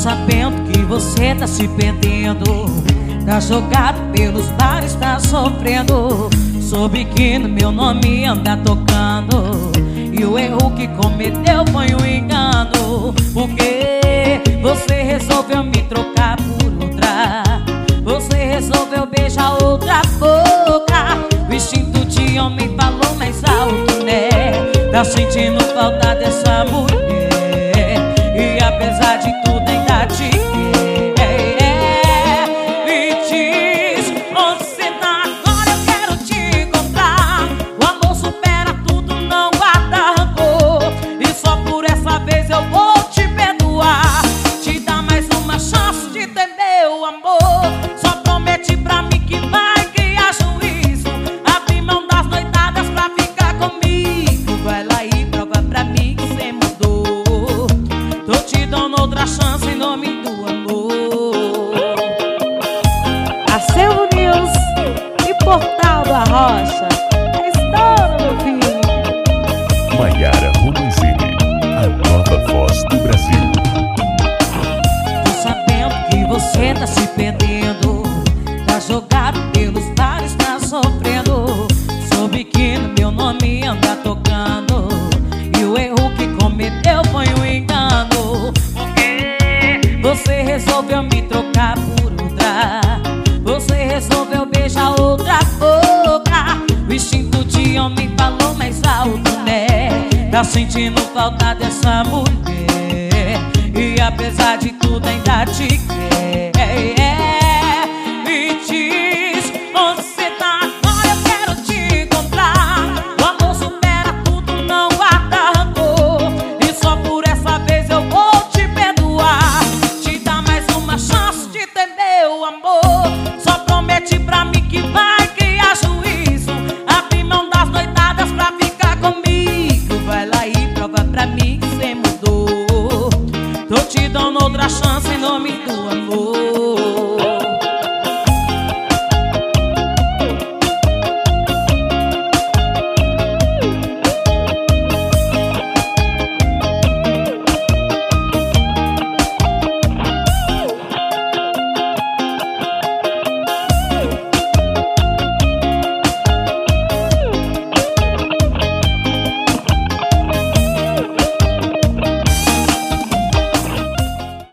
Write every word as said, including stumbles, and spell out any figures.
sabendo que você tá se perdendo, tá jogado pelos bares, tá sofrendo. Soube que no meu nome anda tocando, e o erro que cometeu foi um engano. Porque você resolveu me trocar por outra, você resolveu beijar outra boca. O instinto de homem falou mais alto, né? Tá sentindo falta dessa mulher, e apesar de tudo ainda te quer. Me diz onde cê tá agora, eu quero te encontrar. O amor supera tudo, não guarda rancor, e só por essa vez eu vou te perdoar. Te dar mais uma chance de ter meu amor. Só promete pra mim que vai criar juízo, abrir mão das noitadas pra ficar comigo. Vai lá e prova pra mim que cê mudou. Tô te dando outra chance em nome do amor. Acervo News e Portal do Arrocha. É estouro, meu filho. Maiara Romanzini, a nova voz do Brasil. Tô sabendo que você tá se perdendo, tá jogado pelos bares, tá sofrendo. Soube que no meu nome anda tocando, e o erro que cometeu foi um engano. Porque você resolveu me trocar por outra, você resolveu beijar outra boca. O instinto de homem falou mais alto, né? Tá sentindo falta dessa mulher, e apesar de tudo ainda te quer.